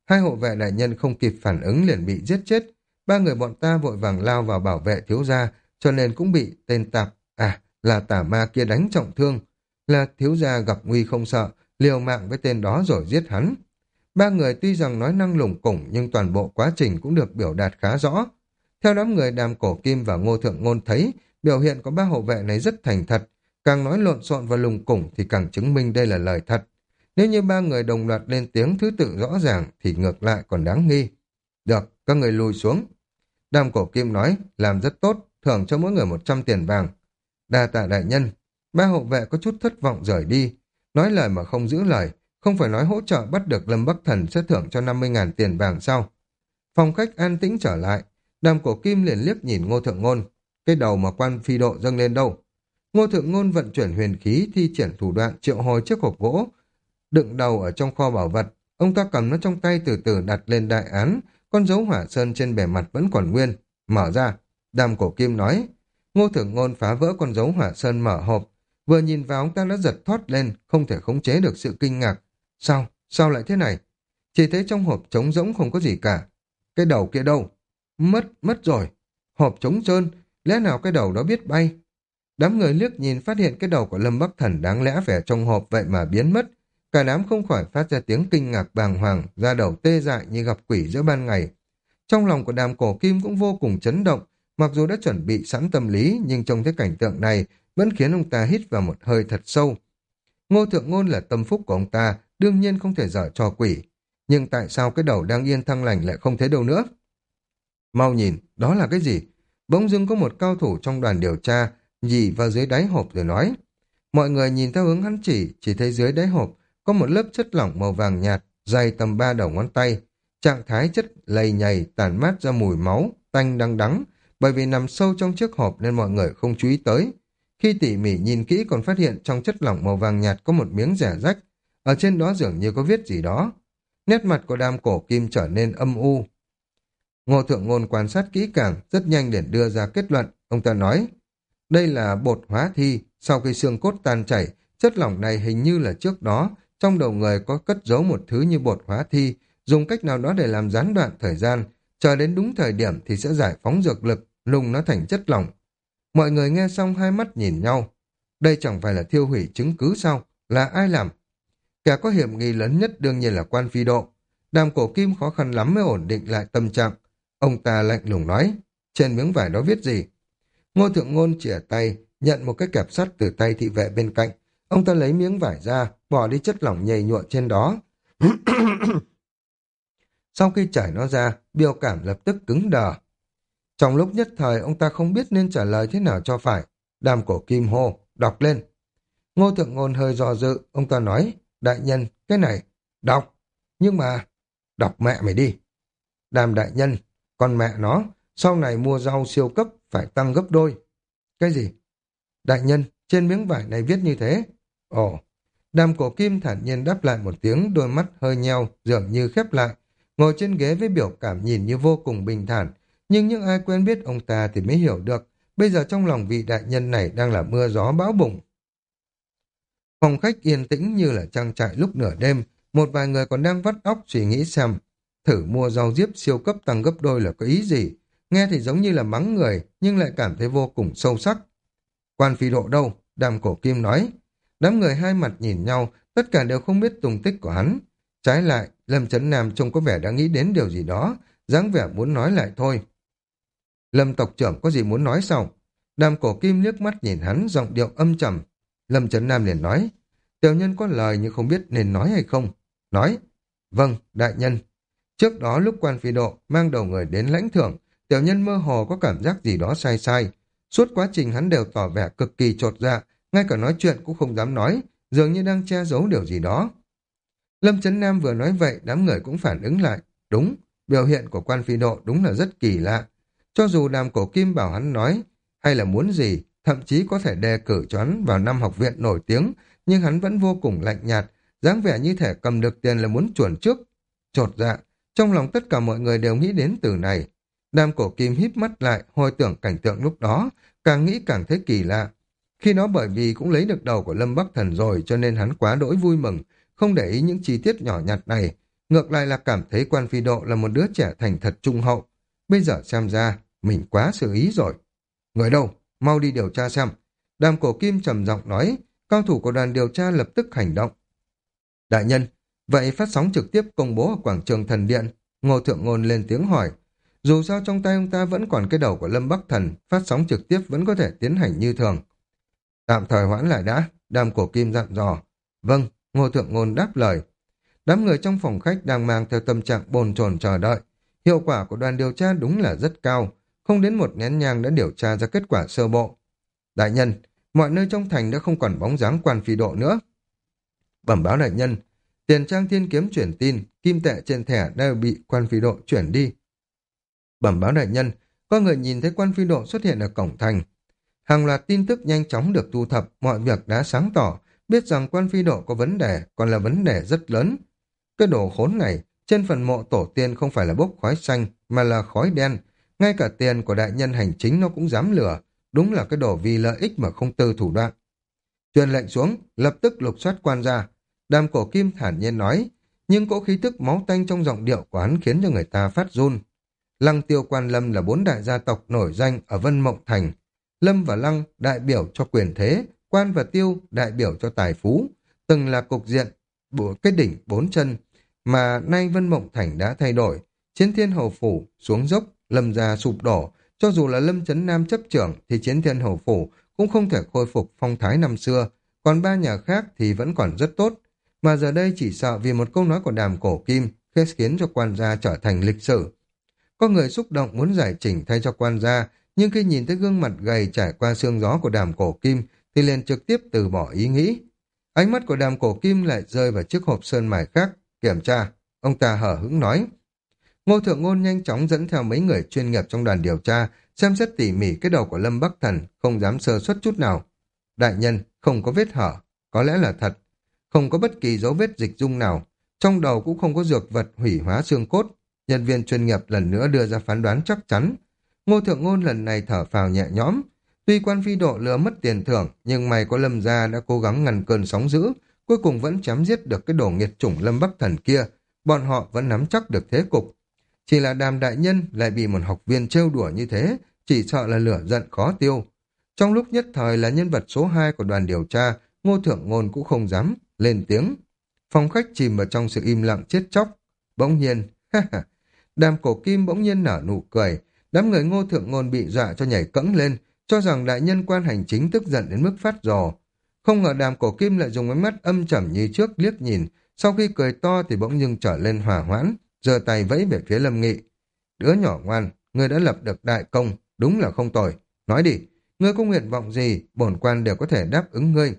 Hai hộ vệ đại nhân không kịp phản ứng liền bị giết chết. Ba người bọn ta vội vàng lao vào bảo vệ thiếu gia, cho nên cũng bị tên tạp, à, là tà ma kia đánh trọng thương. Là thiếu gia gặp nguy không sợ, liều mạng với tên đó rồi giết hắn. Ba người tuy rằng nói năng lủng củng nhưng toàn bộ quá trình cũng được biểu đạt khá rõ. Theo đám người Đàm Cổ Kim và Ngô Thượng Ngôn thấy, biểu hiện của ba hộ vệ này rất thành thật, càng nói lộn xộn và lùng củng thì càng chứng minh đây là lời thật. Nếu như ba người đồng loạt lên tiếng thứ tự rõ ràng thì ngược lại còn đáng nghi. Được, các người lùi xuống. Đàm Cổ Kim nói, làm rất tốt, thưởng cho mỗi người một trăm tiền vàng. Đa tạ đại nhân. Ba hộ vệ có chút thất vọng rời đi. Nói lời mà không giữ lời, không phải nói hỗ trợ bắt được Lâm Bắc Thần sẽ thưởng cho năm mươi ngàn tiền vàng sao? Phòng khách an tĩnh trở lại, Đàm Cổ Kim liền liếc nhìn Ngô Thượng Ngôn. Cái đầu mà quan phi độ dâng lên đâu? Ngô Thượng Ngôn vận chuyển huyền khí thi triển thủ đoạn triệu hồi chiếc hộp gỗ, đựng đầu ở trong kho bảo vật. Ông ta cầm nó trong tay từ từ đặt lên đại án, con dấu hỏa sơn trên bề mặt vẫn còn nguyên. Mở ra, Đàm Cổ Kim nói. Ngô Thượng Ngôn phá vỡ con dấu hỏa sơn mở hộp. Vừa nhìn vào ông ta đã giật thoát lên, không thể khống chế được sự kinh ngạc. Sao? Sao lại thế này? Chỉ thấy trong hộp trống rỗng không có gì cả. Cái đầu kia đâu? Mất, mất rồi. Hộp trống trơn, lẽ nào cái đầu đó biết bay? Đám người liếc nhìn phát hiện cái đầu của Lâm Bắc Thần đáng lẽ phải trong hộp vậy mà biến mất. Cả đám không khỏi phát ra tiếng kinh ngạc bàng hoàng, da đầu tê dại như gặp quỷ giữa ban ngày. Trong lòng của Đàm Cổ Kim cũng vô cùng chấn động, mặc dù đã chuẩn bị sẵn tâm lý nhưng trông thấy cảnh tượng này vẫn khiến ông ta hít vào một hơi thật sâu. Ngô Thượng Ngôn là tâm phúc của ông ta, đương nhiên không thể dở trò quỷ. Nhưng tại sao cái đầu đang yên thăng lành lại không thấy đâu nữa? Mau nhìn, đó là cái gì? Bỗng dưng có một cao thủ trong đoàn điều tra nhì vào dưới đáy hộp rồi nói. Mọi người nhìn theo hướng hắn chỉ, chỉ thấy dưới đáy hộp có một lớp chất lỏng màu vàng nhạt, dày tầm ba đầu ngón tay. Trạng thái chất lầy nhầy tản mát ra mùi máu, tanh đắng đắng, bởi vì nằm sâu trong chiếc hộp nên mọi người không chú ý tới. Khi tỉ mỉ nhìn kỹ còn phát hiện trong chất lỏng màu vàng nhạt có một miếng rẻ rách, ở trên đó dường như có viết gì đó. Nét mặt của Đàm Cổ Kim trở nên âm u. Ngô Thượng Ngôn quan sát kỹ càng, rất nhanh để đưa ra kết luận. Ông ta nói, đây là bột hóa thi, sau khi xương cốt tan chảy, chất lỏng này hình như là trước đó, trong đầu người có cất giấu một thứ như bột hóa thi, dùng cách nào đó để làm gián đoạn thời gian, chờ đến đúng thời điểm thì sẽ giải phóng dược lực, nung nó thành chất lỏng. Mọi người nghe xong hai mắt nhìn nhau. Đây chẳng phải là thiêu hủy chứng cứ sao? Là ai làm? Kẻ có hiểm nghi lớn nhất đương nhiên là Quan Phi Độ. Đàm Cổ Kim khó khăn lắm mới ổn định lại tâm trạng. Ông ta lạnh lùng nói, trên miếng vải đó viết gì? Ngô Thượng Ngôn chìa tay, nhận một cái kẹp sắt từ tay thị vệ bên cạnh. Ông ta lấy miếng vải ra, bỏ đi chất lỏng nhầy nhụa trên đó. Sau khi trải nó ra, biểu cảm lập tức cứng đờ. Trong lúc nhất thời, ông ta không biết nên trả lời thế nào cho phải. Đàm Cổ Kim hô, đọc lên. Ngô Thượng Ngôn hơi do dự, ông ta nói, đại nhân, cái này, đọc. Nhưng mà, đọc mẹ mày đi. Đàm đại nhân, con mẹ nó, sau này mua rau siêu cấp phải tăng gấp đôi. Cái gì? Đại nhân, trên miếng vải này viết như thế. Ồ, Đàm Cổ Kim thản nhiên đáp lại một tiếng, đôi mắt hơi nheo, dường như khép lại, ngồi trên ghế với biểu cảm nhìn như vô cùng bình thản. Nhưng những ai quen biết ông ta thì mới hiểu được, bây giờ trong lòng vị đại nhân này đang là mưa gió bão bùng. Phòng khách yên tĩnh như là trang trại lúc nửa đêm, một vài người còn đang vắt óc suy nghĩ xem, thử mua rau diếp siêu cấp tăng gấp đôi là có ý gì. Nghe thì giống như là mắng người, nhưng lại cảm thấy vô cùng sâu sắc. Quan Phi Độ đâu? Đàm Cổ Kim nói. Đám người hai mặt nhìn nhau, tất cả đều không biết tung tích của hắn. Trái lại, Lâm Chấn Nam trông có vẻ đã nghĩ đến điều gì đó, dáng vẻ muốn nói lại thôi. Lâm tộc trưởng có gì muốn nói sao? Đàm Cổ Kim liếc mắt nhìn hắn, giọng điệu âm trầm. Lâm Chấn Nam liền nói, tiểu nhân có lời nhưng không biết nên nói hay không. Nói, vâng, đại nhân. Trước đó lúc Quan Phi Độ mang đầu người đến lãnh thưởng, tiểu nhân mơ hồ có cảm giác gì đó sai sai. Suốt quá trình hắn đều tỏ vẻ cực kỳ chột dạ, ngay cả nói chuyện cũng không dám nói, dường như đang che giấu điều gì đó. Lâm Chấn Nam vừa nói vậy, đám người cũng phản ứng lại. Đúng, biểu hiện của Quan Phi Độ đúng là rất kỳ lạ. Cho dù Đàm Cổ Kim bảo hắn nói, hay là muốn gì, thậm chí có thể đề cử cho hắn vào năm học viện nổi tiếng, nhưng hắn vẫn vô cùng lạnh nhạt, dáng vẻ như thể cầm được tiền là muốn chuồn trước. Chột dạ, trong lòng tất cả mọi người đều nghĩ đến từ này. Đàm Cổ Kim híp mắt lại, hồi tưởng cảnh tượng lúc đó, càng nghĩ càng thấy kỳ lạ. Khi đó bởi vì cũng lấy được đầu của Lâm Bắc Thần rồi cho nên hắn quá đỗi vui mừng, không để ý những chi tiết nhỏ nhặt này. ngược lại là cảm thấy Quan Phi Độ là một đứa trẻ thành thật trung hậu. Bây giờ xem ra, mình quá xử ý rồi. Người đâu? Mau đi điều tra xem. Đàm Cổ Kim trầm giọng nói, cao thủ của đoàn điều tra lập tức hành động. Đại nhân, vậy phát sóng trực tiếp công bố ở quảng trường Thần Điện. Ngô Thượng Ngôn lên tiếng hỏi. Dù sao trong tay ông ta vẫn còn cái đầu của Lâm Bắc Thần, phát sóng trực tiếp vẫn có thể tiến hành như thường. Tạm thời hoãn lại đã, Đàm Cổ Kim dặn dò. Vâng, Ngô Thượng Ngôn đáp lời. Đám người trong phòng khách đang mang theo tâm trạng bồn chồn chờ đợi. Hiệu quả của đoàn điều tra đúng là rất cao, không đến một nén nhang đã điều tra ra kết quả sơ bộ. Đại nhân, mọi nơi trong thành đã không còn bóng dáng Quan Phi Độ nữa. Bẩm báo đại nhân, Tiền Trang Thiên Kiếm chuyển tin, kim tệ trên thẻ đã bị Quan Phi Độ chuyển đi. Bẩm báo đại nhân, có người nhìn thấy Quan Phi Độ xuất hiện ở cổng thành. Hàng loạt tin tức nhanh chóng được thu thập, mọi việc đã sáng tỏ, biết rằng Quan Phi Độ có vấn đề, còn là vấn đề rất lớn. Cái đồ khốn này, trên phần mộ tổ tiên không phải là bốc khói xanh, mà là khói đen. Ngay cả tiền của đại nhân hành chính nó cũng dám lừa, đúng là cái đồ vì lợi ích mà không tư thủ đoạn. Truyền lệnh xuống, lập tức lục soát quan gia. Đàm Cổ Kim thản nhiên nói, nhưng cỗ khí tức máu tanh trong giọng điệu của hắn khiến cho người ta phát run. Lăng Tiêu Quan Lâm là bốn đại gia tộc nổi danh ở Vân Mộng Thành. Lâm và Lăng đại biểu cho quyền thế, Quan và Tiêu đại biểu cho tài phú, từng là cục diện bộ cái đỉnh bốn chân, mà nay Vân Mộng Thành đã thay đổi. Chiến Thiên Hầu Phủ xuống dốc, Lâm gia sụp đổ, cho dù là Lâm Chấn Nam chấp trưởng thì Chiến Thiên Hầu Phủ cũng không thể khôi phục phong thái năm xưa, còn ba nhà khác thì vẫn còn rất tốt. Mà giờ đây chỉ sợ vì một câu nói của Đàm Cổ Kim khiến cho quan gia trở thành lịch sử. Có người xúc động muốn giải chỉnh thay cho quan gia, nhưng khi nhìn thấy gương mặt gầy trải qua sương gió của Đàm Cổ Kim thì liền trực tiếp từ bỏ ý nghĩ. Ánh mắt của Đàm Cổ Kim lại rơi vào chiếc hộp sơn mài khác, kiểm tra, ông ta hở hững nói. Ngô Thượng Ngôn nhanh chóng dẫn theo mấy người chuyên nghiệp trong đoàn điều tra, xem xét tỉ mỉ cái đầu của Lâm Bắc Thần, không dám sơ suất chút nào. Đại nhân, không có vết hở, có lẽ là thật. Không có bất kỳ dấu vết dịch dung nào, trong đầu cũng không có dược vật hủy hóa xương cốt. Nhân viên chuyên nghiệp lần nữa đưa ra phán đoán chắc chắn. Ngô Thượng Ngôn lần này thở phào nhẹ nhõm. Tuy Quan Phi Độ lừa mất tiền thưởng, nhưng may có Lâm gia đã cố gắng ngăn cơn sóng dữ, cuối cùng vẫn chém giết được cái đồ nghiệt chủng Lâm Bắc Thần kia. Bọn họ vẫn nắm chắc được thế cục. Chỉ là Đàm đại nhân lại bị một học viên trêu đùa như thế, chỉ sợ là lửa giận khó tiêu. Trong lúc nhất thời là nhân vật số hai của đoàn điều tra, Ngô Thượng Ngôn cũng không dám lên tiếng. Phòng khách chìm vào trong sự im lặng chết chóc. Bỗng nhiên, ha ha, Đàm Cổ Kim bỗng nhiên nở nụ cười. Đám người Ngô Thượng Ngôn bị dọa cho nhảy cẫng lên, cho rằng đại nhân quan hành chính tức giận đến mức phát rồ. Không ngờ Đàm Cổ Kim lại dùng ánh mắt âm trầm như trước liếc nhìn, sau khi cười to thì bỗng dưng trở lên hòa hoãn, giơ tay vẫy về phía Lâm Nghị. Đứa nhỏ ngoan, ngươi đã lập được đại công, đúng là không tồi. Nói đi, ngươi có nguyện vọng gì, bổn quan đều có thể đáp ứng ngươi.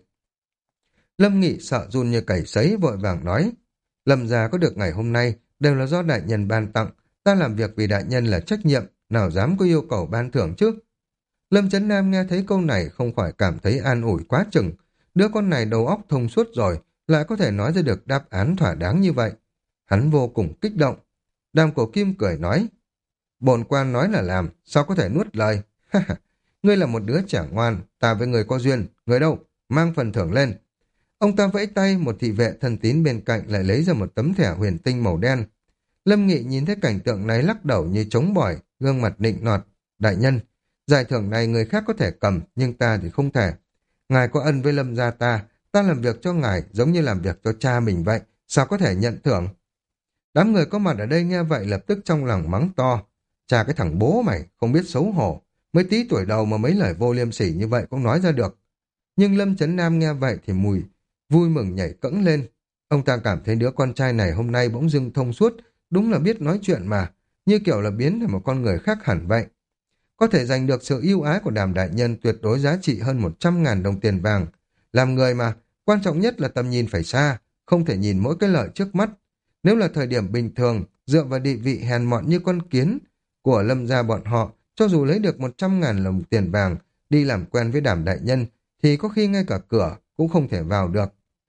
Lâm Nghị sợ run như cầy sấy vội vàng nói, Lâm gia có được ngày hôm nay đều là do đại nhân ban tặng, ta làm việc vì đại nhân là trách nhiệm, nào dám có yêu cầu ban thưởng chứ. Lâm Chấn Nam nghe thấy câu này không khỏi cảm thấy an ủi quá chừng, đứa con này đầu óc thông suốt rồi, lại có thể nói ra được đáp án thỏa đáng như vậy. Hắn vô cùng kích động. Đàm Cổ Kim cười nói, bổn quan nói là làm, sao có thể nuốt lời. Ngươi là một đứa trẻ ngoan, ta với người có duyên, người đâu, mang phần thưởng lên. Ông ta vẫy tay, một thị vệ thân tín bên cạnh lại lấy ra một tấm thẻ huyền tinh màu đen. Lâm Nghị nhìn thấy cảnh tượng này lắc đầu như trống bỏi, gương mặt nịnh nọt. Đại nhân, giải thưởng này người khác có thể cầm, nhưng ta thì không thể. Ngài có ân với Lâm gia ta, ta làm việc cho ngài giống như làm việc cho cha mình vậy, sao có thể nhận thưởng? Đám người có mặt ở đây nghe vậy lập tức trong lòng mắng to. Cha cái thằng bố mày, không biết xấu hổ. Mới tí tuổi đầu mà mấy lời vô liêm sỉ như vậy cũng nói ra được. Nhưng Lâm Chấn Nam nghe vậy thì mùi vui mừng nhảy cẫng lên. Ông ta cảm thấy đứa con trai này hôm nay bỗng dưng thông suốt, đúng là biết nói chuyện mà, như kiểu là biến thành một con người khác hẳn vậy. Có thể giành được sự yêu ái của Đàm đại nhân tuyệt đối giá trị hơn một trăm ngàn đồng tiền vàng. Làm người mà, quan trọng nhất là tầm nhìn phải xa, không thể nhìn mỗi cái lợi trước mắt. Nếu là thời điểm bình thường, dựa vào địa vị hèn mọn như con kiến của Lâm gia bọn họ, cho dù lấy được một trăm ngàn đồng tiền vàng, đi làm quen với Đàm đại nhân, thì có khi ngay cả cửa cũng không thể vào được.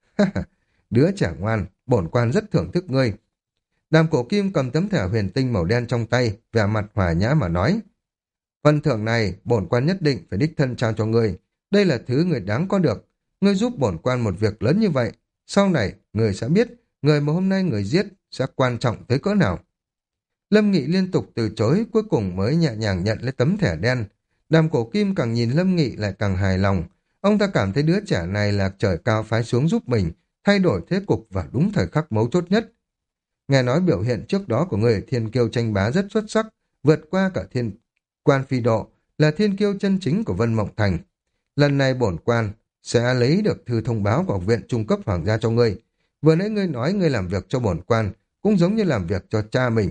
Đứa trẻ ngoan, bổn quan rất thưởng thức ngươi. Đàm Cổ Kim cầm tấm thẻ huyền tinh màu đen trong tay, vẻ mặt hòa nhã mà nói. Phần thưởng này, bổn quan nhất định phải đích thân trao cho ngươi. Đây là thứ người đáng có được. Ngươi giúp bổn quan một việc lớn như vậy. Sau này, người sẽ biết, người mà hôm nay người giết sẽ quan trọng tới cỡ nào. Lâm Nghị liên tục từ chối, cuối cùng mới nhẹ nhàng nhận lấy tấm thẻ đen. Đàm Cổ Kim càng nhìn Lâm Nghị lại càng hài lòng. Ông ta cảm thấy đứa trẻ này là trời cao phái xuống giúp mình, thay đổi thế cục vào đúng thời khắc mấu chốt nhất. Nghe nói biểu hiện trước đó của người thiên kiêu tranh bá rất xuất sắc, vượt qua cả thiên quan phi độ, là thiên kiêu chân chính của Vân Mộng Thành. Lần này bổn quan sẽ lấy được thư thông báo của học viện trung cấp hoàng gia cho ngươi. Vừa nãy ngươi nói ngươi làm việc cho bổn quan, cũng giống như làm việc cho cha mình.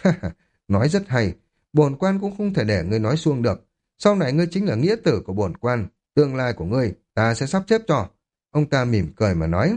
Nói rất hay, bổn quan cũng không thể để ngươi nói suông được. Sau này ngươi chính là nghĩa tử của bổn quan, tương lai của ngươi ta sẽ sắp xếp cho. Ông ta mỉm cười mà nói.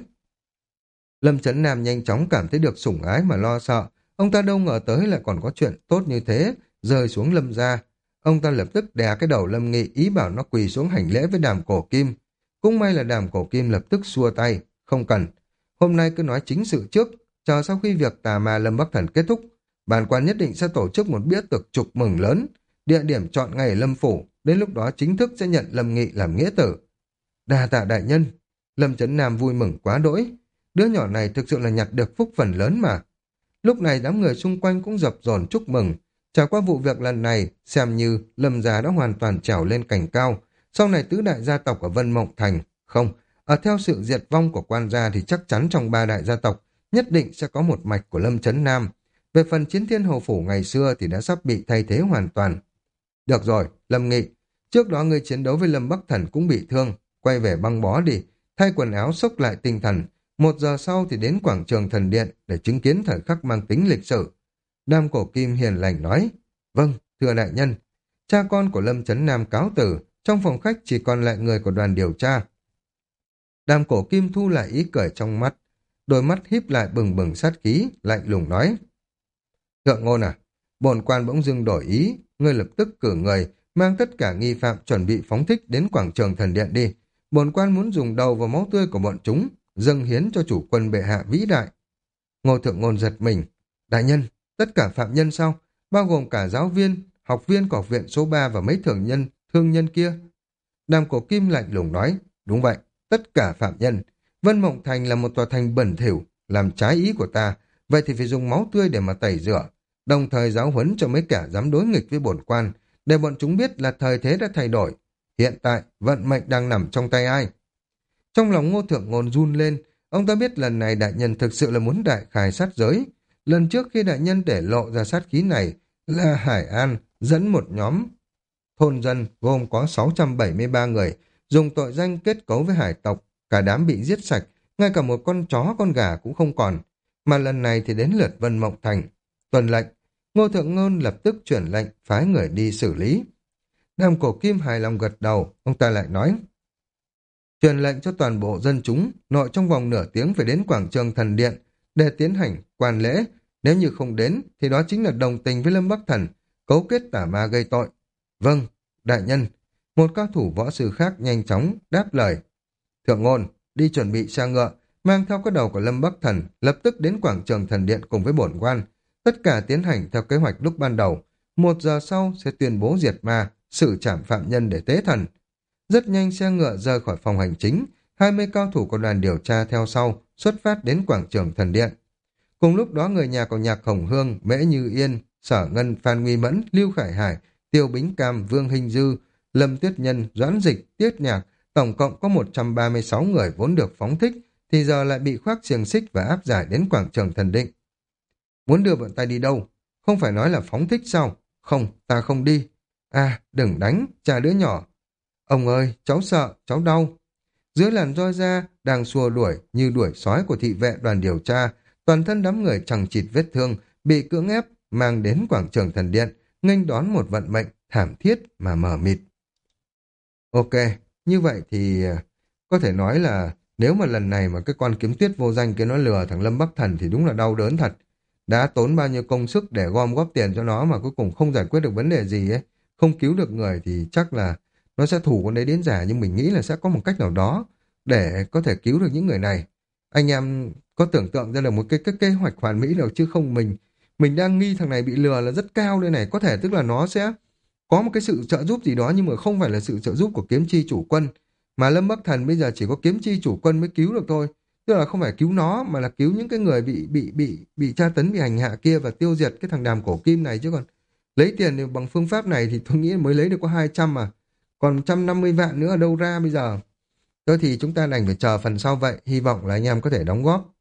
Lâm Chấn Nam nhanh chóng cảm thấy được sủng ái mà lo sợ. Ông ta đâu ngờ tới lại còn có chuyện tốt như thế, rơi xuống Lâm gia. Ông ta lập tức đè cái đầu Lâm Nghị, ý bảo nó quỳ xuống hành lễ với Đàm Cổ Kim. Cũng may là Đàm Cổ Kim lập tức xua tay, không cần. Hôm nay cứ nói chính sự trước, chờ sau khi việc tà ma Lâm Bắc Thần kết thúc, bản quan nhất định sẽ tổ chức một bữa tiệc chúc mừng lớn, địa điểm chọn ngay ở Lâm Phủ, đến lúc đó chính thức sẽ nhận Lâm Nghị làm nghĩa tử. Đa tạ đại nhân. Lâm Chấn Nam vui mừng quá đỗi. Đứa nhỏ này thực sự là nhặt được phúc phần lớn mà. Lúc này đám người xung quanh cũng dập dồn chúc mừng. Trải qua vụ việc lần này, xem như Lâm gia đã hoàn toàn trèo lên cành cao. Sau này tứ đại gia tộc ở Vân Mộng Thành, không, ở theo sự diệt vong của quan gia thì chắc chắn trong ba đại gia tộc nhất định sẽ có một mạch của Lâm Chấn Nam. Về phần Chiến Thiên Hầu Phủ ngày xưa thì đã sắp bị thay thế hoàn toàn. Được rồi, Lâm Nghị, trước đó ngươi chiến đấu với Lâm Bắc Thần cũng bị thương, quay về băng bó đi, thay quần áo xốc lại tinh thần. Một giờ sau thì đến quảng trường thần điện để chứng kiến thời khắc mang tính lịch sử. Đàm Cổ Kim hiền lành nói, vâng, thưa đại nhân. Cha con của Lâm Chấn Nam cáo tử, trong phòng khách chỉ còn lại người của đoàn điều tra. Đàm Cổ Kim thu lại ý cười trong mắt, đôi mắt híp lại bừng bừng sát khí, lạnh lùng nói. Thượng ngôn à, bổn quan bỗng dưng đổi ý, ngươi lập tức cử người, mang tất cả nghi phạm chuẩn bị phóng thích đến quảng trường thần điện đi. Bổn quan muốn dùng đầu và máu tươi của bọn chúng, dâng hiến cho chủ quân bệ hạ vĩ đại. Ngô Thượng Ngôn giật mình. Đại nhân, tất cả phạm nhân sao? Bao gồm cả giáo viên, học viên của học viện số ba và mấy thường nhân, thương nhân kia. Đàm Cổ Kim lạnh lùng nói. Đúng vậy, tất cả phạm nhân. Vân Mộng Thành là một tòa thành bẩn thỉu, làm trái ý của ta. Vậy thì phải dùng máu tươi để mà tẩy rửa. Đồng thời giáo huấn cho mấy kẻ dám đối nghịch với bổn quan, để bọn chúng biết là thời thế đã thay đổi. Hiện tại, vận mệnh đang nằm trong tay ai? Trong lòng Ngô Thượng Ngôn run lên, ông ta biết lần này đại nhân thực sự là muốn đại khai sát giới. Lần trước khi đại nhân để lộ ra sát khí này là Hải An dẫn một nhóm thôn dân gồm có sáu trăm bảy mươi ba người, dùng tội danh kết cấu với hải tộc, cả đám bị giết sạch, ngay cả một con chó con gà cũng không còn. Mà lần này thì đến lượt Vân Mộng Thành. Tuần lệnh, Ngô Thượng Ngôn lập tức chuyển lệnh phái người đi xử lý. Đàm Cổ Kim hài lòng gật đầu, ông ta lại nói. Truyền lệnh cho toàn bộ dân chúng, nội trong vòng nửa tiếng phải đến quảng trường thần điện để tiến hành quan lễ. Nếu như không đến, thì đó chính là đồng tình với Lâm Bắc Thần, cấu kết tà ma gây tội. Vâng, đại nhân. Một cao thủ võ sư khác nhanh chóng đáp lời. Thượng Ngôn, đi chuẩn bị xe ngựa, mang theo cái đầu của Lâm Bắc Thần, lập tức đến quảng trường thần điện cùng với bổn quan. Tất cả tiến hành theo kế hoạch lúc ban đầu. Một giờ sau sẽ tuyên bố diệt ma, xử trảm phạm nhân để tế thần. Rất nhanh xe ngựa rời khỏi phòng hành chính, hai mươi cao thủ của đoàn điều tra theo sau, xuất phát đến quảng trường thần điện. Cùng lúc đó người nhà của Nhạc Hồng Hương, Mễ Như Yên, Sở Ngân, Phan Nguy Mẫn, Lưu Khải Hải, Tiêu Bính Cam, Vương Hinh Dư, Lâm Tuyết Nhân, Doãn Dịch, Tiết Nhạc, tổng cộng có một trăm ba mươi sáu người vốn được phóng thích, thì giờ lại bị khoác xiềng xích và áp giải đến quảng trường thần định. Muốn đưa bọn ta đi đâu? Không phải nói là phóng thích sao? Không, ta không đi. À, đừng đánh, cha đứa nhỏ. Ông ơi, cháu sợ, cháu đau. Dưới làn roi da, đang xua đuổi như đuổi sói của thị vệ đoàn điều tra, toàn thân đám người chằng chịt vết thương, bị cưỡng ép, mang đến quảng trường thần điện, nghênh đón một vận mệnh thảm thiết mà mờ mịt. Ok, như vậy thì có thể nói là nếu mà lần này mà cái con kiếm tuyết vô danh kia nó lừa thằng Lâm Bắc Thần thì đúng là đau đớn thật. Đã tốn bao nhiêu công sức để gom góp tiền cho nó mà cuối cùng không giải quyết được vấn đề gì ấy, không cứu được người thì chắc là nó sẽ thủ con đấy đến giả, nhưng mình nghĩ là sẽ có một cách nào đó để có thể cứu được những người này. Anh em có tưởng tượng ra được một cái, cái kế hoạch hoàn mỹ đâu chứ không mình mình đang nghi thằng này bị lừa là rất cao đây này, có thể tức là nó sẽ có một cái sự trợ giúp gì đó nhưng mà không phải là sự trợ giúp của kiếm chi chủ quân, mà Lâm Bắc Thần bây giờ chỉ có kiếm chi chủ quân mới cứu được thôi. Tức là không phải cứu nó mà là cứu những cái người bị bị bị bị tra tấn, bị hành hạ kia và tiêu diệt cái thằng đàm cổ kim này chứ còn lấy tiền thì bằng phương pháp này thì tôi nghĩ mới lấy được có hai trăm mà. Còn một trăm năm mươi vạn nữa ở đâu ra bây giờ? Thôi thì chúng ta đành phải chờ phần sau vậy, hy vọng là anh em có thể đóng góp